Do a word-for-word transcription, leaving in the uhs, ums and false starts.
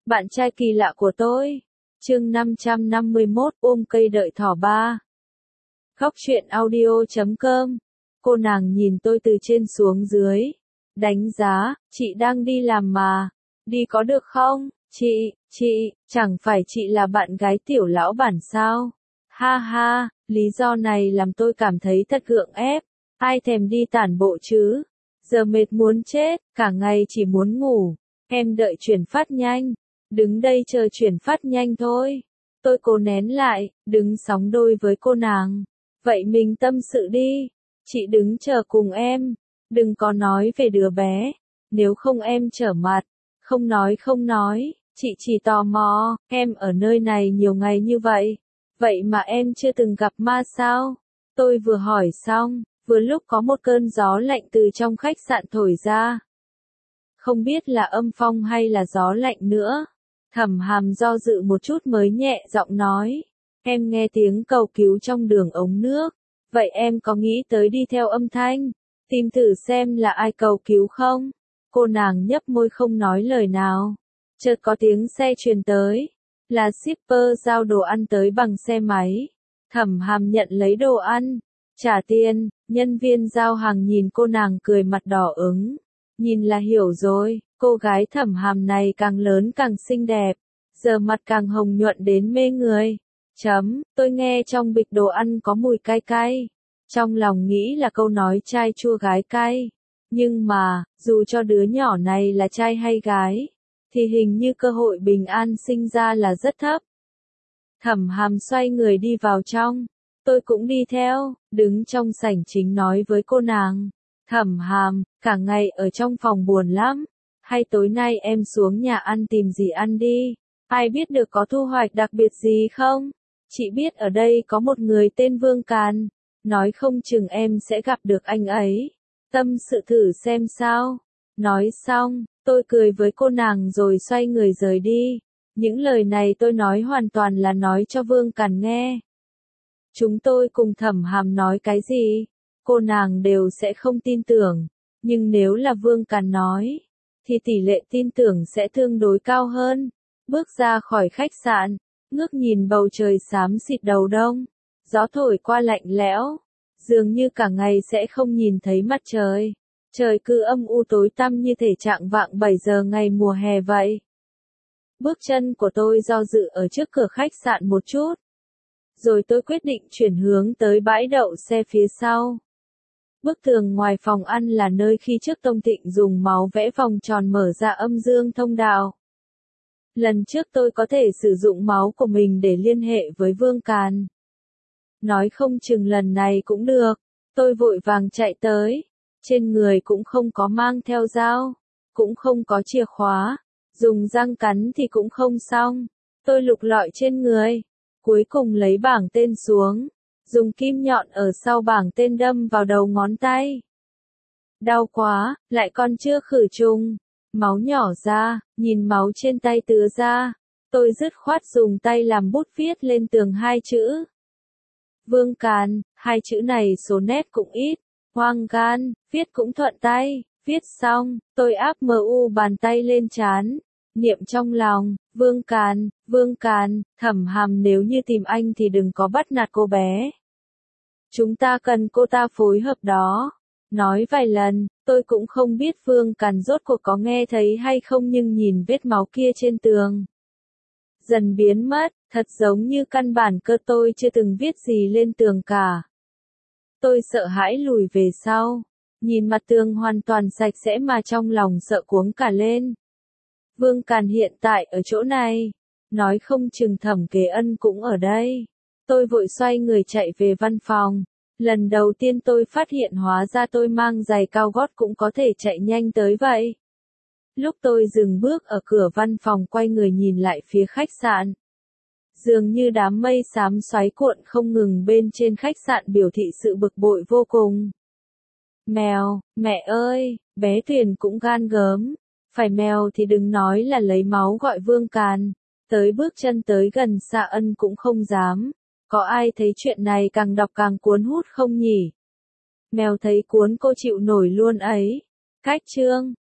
Bạn trai kỳ lạ của tôi. Chương năm trăm năm mươi mốt ôm cây đợi thỏ ba. Khóc chuyện audio chấm com. Cô nàng nhìn tôi từ trên xuống dưới. Đánh giá, chị đang đi làm mà. Đi có được không? Chị, chị, chẳng phải chị là bạn gái tiểu lão bản sao? Ha ha, lý do này làm tôi cảm thấy thật gượng ép. Ai thèm đi tản bộ chứ? Giờ mệt muốn chết, cả ngày chỉ muốn ngủ. Em đợi chuyển phát nhanh. Đứng đây chờ chuyển phát nhanh thôi. Tôi cố nén lại, đứng sóng đôi với cô nàng. Vậy mình tâm sự đi. Chị đứng chờ cùng em. Đừng có nói về đứa bé. Nếu không em trở mặt. Không nói không nói. Chị chỉ tò mò, em ở nơi này nhiều ngày như vậy. Vậy mà em chưa từng gặp ma sao? Tôi vừa hỏi xong, vừa lúc có một cơn gió lạnh từ trong khách sạn thổi ra. Không biết là âm phong hay là gió lạnh nữa. Thẩm Hàm do dự một chút mới nhẹ giọng nói. Em nghe tiếng cầu cứu trong đường ống nước. Vậy em có nghĩ tới đi theo âm thanh? Tìm thử xem là ai cầu cứu không? Cô nàng nhấp môi không nói lời nào. Chợt có tiếng xe truyền tới. Là shipper giao đồ ăn tới bằng xe máy. Thẩm Hàm nhận lấy đồ ăn. Trả tiền, nhân viên giao hàng nhìn cô nàng cười mặt đỏ ửng. Nhìn là hiểu rồi, cô gái Thẩm Hàm này càng lớn càng xinh đẹp. Giờ mặt càng hồng nhuận đến mê người. Chấm, tôi nghe trong bịch đồ ăn có mùi cay cay. Trong lòng nghĩ là câu nói trai chua gái cay. Nhưng mà, dù cho đứa nhỏ này là trai hay gái, thì hình như cơ hội bình an sinh ra là rất thấp. Thẩm Hàm xoay người đi vào trong. Tôi cũng đi theo, đứng trong sảnh chính nói với cô nàng. Thẩm Hàm, cả ngày ở trong phòng buồn lắm. Hay tối nay em xuống nhà ăn tìm gì ăn đi. Ai biết được có thu hoạch đặc biệt gì không? Chị biết ở đây có một người tên Vương Càn. Nói không chừng em sẽ gặp được anh ấy. Tâm sự thử xem sao. Nói xong, tôi cười với cô nàng rồi xoay người rời đi. Những lời này tôi nói hoàn toàn là nói cho Vương Càn nghe. Chúng tôi cùng Thẩm Hàm nói cái gì, cô nàng đều sẽ không tin tưởng. Nhưng nếu là Vương Càn nói, thì tỷ lệ tin tưởng sẽ tương đối cao hơn. Bước ra khỏi khách sạn, ngước nhìn bầu trời xám xịt đầu đông. Gió thổi qua lạnh lẽo, dường như cả ngày sẽ không nhìn thấy mặt trời. Trời cứ âm u tối tăm như thể trạng vạng bảy giờ ngày mùa hè vậy. Bước chân của tôi do dự ở trước cửa khách sạn một chút. Rồi tôi quyết định chuyển hướng tới bãi đậu xe phía sau. Bức tường ngoài phòng ăn là nơi khi trước Tông Thịnh dùng máu vẽ vòng tròn mở ra âm dương thông đạo. Lần trước tôi có thể sử dụng máu của mình để liên hệ với Vương Càn. Nói không chừng lần này cũng được. Tôi vội vàng chạy tới. Trên người cũng không có mang theo dao. Cũng không có chìa khóa. Dùng răng cắn thì cũng không xong. Tôi lục lọi trên người. Cuối cùng lấy bảng tên xuống. Dùng kim nhọn ở sau bảng tên đâm vào đầu ngón tay. Đau quá, lại còn chưa khử trùng. Máu nhỏ ra, nhìn máu trên tay tứa ra. Tôi dứt khoát dùng tay làm bút viết lên tường hai chữ. Vương Càn, hai chữ này số nét cũng ít. Hoang gan, viết cũng thuận tay. Viết xong, tôi áp mờ u bàn tay lên trán. Niệm trong lòng, Vương Càn, Vương Càn, Thẩm Hàm nếu như tìm anh thì đừng có bắt nạt cô bé. Chúng ta cần cô ta phối hợp đó. Nói vài lần, tôi cũng không biết Vương Càn rốt cuộc có nghe thấy hay không nhưng nhìn vết máu kia trên tường. Dần biến mất, thật giống như căn bản cơ tôi chưa từng viết gì lên tường cả. Tôi sợ hãi lùi về sau. Nhìn mặt tường hoàn toàn sạch sẽ mà trong lòng sợ cuống cả lên. Vương Càn hiện tại ở chỗ này. Nói không chừng Thẩm Kế Ân cũng ở đây. Tôi vội xoay người chạy về văn phòng. Lần đầu tiên tôi phát hiện hóa ra tôi mang giày cao gót cũng có thể chạy nhanh tới vậy. Lúc tôi dừng bước ở cửa văn phòng quay người nhìn lại phía khách sạn. Dường như đám mây xám xoáy cuộn không ngừng bên trên khách sạn biểu thị sự bực bội vô cùng. Mèo, mẹ ơi, bé Tuyền cũng gan gớm. Phải mèo thì đừng nói là lấy máu gọi Vương Càn. Tới bước chân tới gần Sa Ân cũng không dám. Có ai thấy chuyện này càng đọc càng cuốn hút không nhỉ? Mèo thấy cuốn cô chịu nổi luôn ấy. Cách chương